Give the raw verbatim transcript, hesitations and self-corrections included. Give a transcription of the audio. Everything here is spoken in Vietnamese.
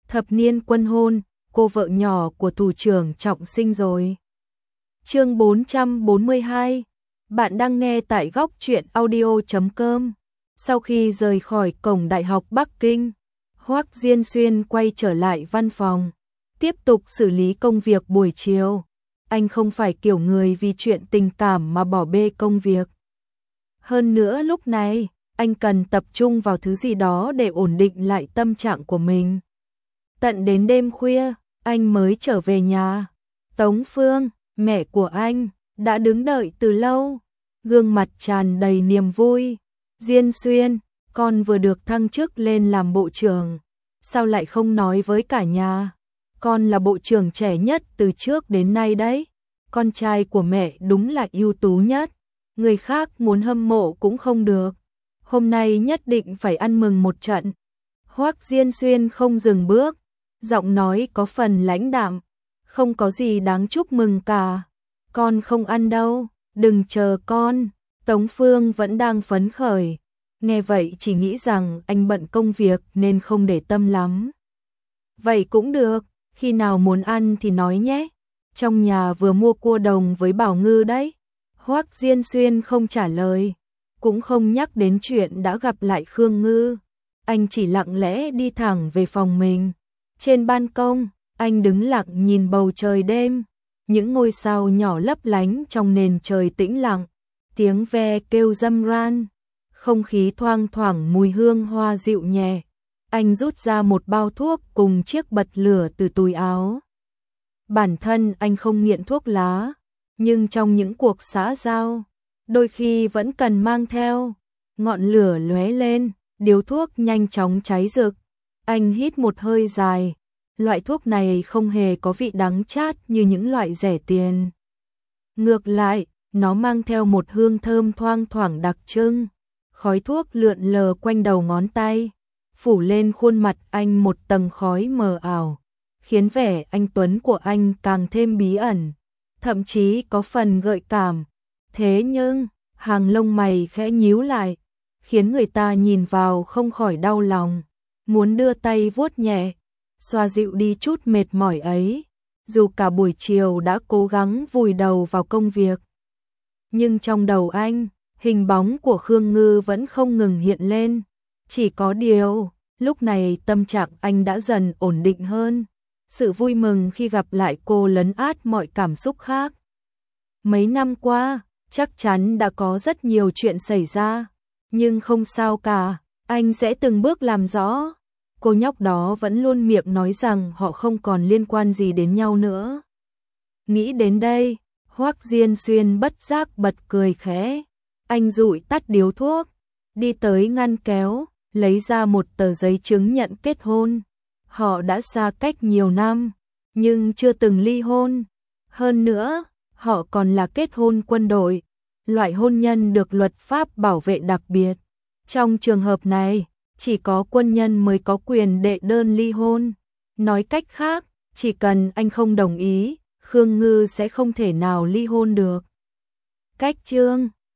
thập niên quân hôn, cô vợ nhỏ của thủ trưởng Trọng Sinh rồi. Chương bốn trăm bốn mươi hai. Bạn đang nghe tại góc truyện audio chấm com. Sau khi rời khỏi cổng Đại học Bắc Kinh, Hoắc Diên Xuyên quay trở lại văn phòng, tiếp tục xử lý công việc buổi chiều. Anh không phải kiểu người vì chuyện tình cảm mà bỏ bê công việc. Hơn nữa lúc này, anh cần tập trung vào thứ gì đó để ổn định lại tâm trạng của mình. Tận đến đêm khuya, anh mới trở về nhà. Tống Phương, mẹ của anh, đã đứng đợi từ lâu, gương mặt tràn đầy niềm vui. Diên Xuyên, con vừa được thăng chức lên làm bộ trưởng, sao lại không nói với cả nhà? Con là bộ trưởng trẻ nhất từ trước đến nay đấy. Con trai của mẹ đúng là ưu tú nhất, người khác muốn hâm mộ cũng không được. Hôm nay nhất định phải ăn mừng một trận. Hoắc Diên Xuyên không dừng bước, giọng nói có phần lãnh đạm. Không có gì đáng chúc mừng cả. Con không ăn đâu, đừng chờ con. Tống Phương vẫn đang phấn khởi. Nghe vậy chỉ nghĩ rằng anh bận công việc nên không để tâm lắm. Vậy cũng được, khi nào muốn ăn thì nói nhé. Trong nhà vừa mua cua đồng với bảo ngư đấy. Hoắc Diên Xuyên không trả lời, cũng không nhắc đến chuyện đã gặp lại Khương Ngư. Anh chỉ lặng lẽ đi thẳng về phòng mình. Trên ban công, anh đứng lặng nhìn bầu trời đêm. Những ngôi sao nhỏ lấp lánh trong nền trời tĩnh lặng. Tiếng ve kêu râm ran. Không khí thoang thoảng mùi hương hoa dịu nhẹ. Anh rút ra một bao thuốc cùng chiếc bật lửa từ túi áo. Bản thân anh không nghiện thuốc lá, nhưng trong những cuộc xã giao, đôi khi vẫn cần mang theo. Ngọn lửa lóe lên, điếu thuốc nhanh chóng cháy rực. Anh hít một hơi dài. Loại thuốc này không hề có vị đắng chát như những loại rẻ tiền. Ngược lại, nó mang theo một hương thơm thoang thoảng đặc trưng. Khói thuốc lượn lờ quanh đầu ngón tay, phủ lên khuôn mặt anh một tầng khói mờ ảo, khiến vẻ anh tuấn của anh càng thêm bí ẩn, thậm chí có phần gợi cảm. Thế nhưng, hàng lông mày khẽ nhíu lại, khiến người ta nhìn vào không khỏi đau lòng, muốn đưa tay vuốt nhẹ, xoa dịu đi chút mệt mỏi ấy. Dù cả buổi chiều đã cố gắng vùi đầu vào công việc, nhưng trong đầu anh, hình bóng của Khương Ngư vẫn không ngừng hiện lên. Chỉ có điều, lúc này tâm trạng anh đã dần ổn định hơn. Sự vui mừng khi gặp lại cô lấn át mọi cảm xúc khác. Mấy năm qua, chắc chắn đã có rất nhiều chuyện xảy ra, nhưng không sao cả, anh sẽ từng bước làm rõ. Cô nhóc đó vẫn luôn miệng nói rằng họ không còn liên quan gì đến nhau nữa. Nghĩ đến đây, Hoắc Diên Xuyên bất giác bật cười khẽ. Anh dụi tắt điếu thuốc, đi tới ngăn kéo, lấy ra một tờ giấy chứng nhận kết hôn. Họ đã xa cách nhiều năm, nhưng chưa từng ly hôn. Hơn nữa, họ còn là kết hôn quân đội, loại hôn nhân được luật pháp bảo vệ đặc biệt. Trong trường hợp này, chỉ có quân nhân mới có quyền đệ đơn ly hôn. Nói cách khác, chỉ cần anh không đồng ý, Khương Ngư sẽ không thể nào ly hôn được. Cách chương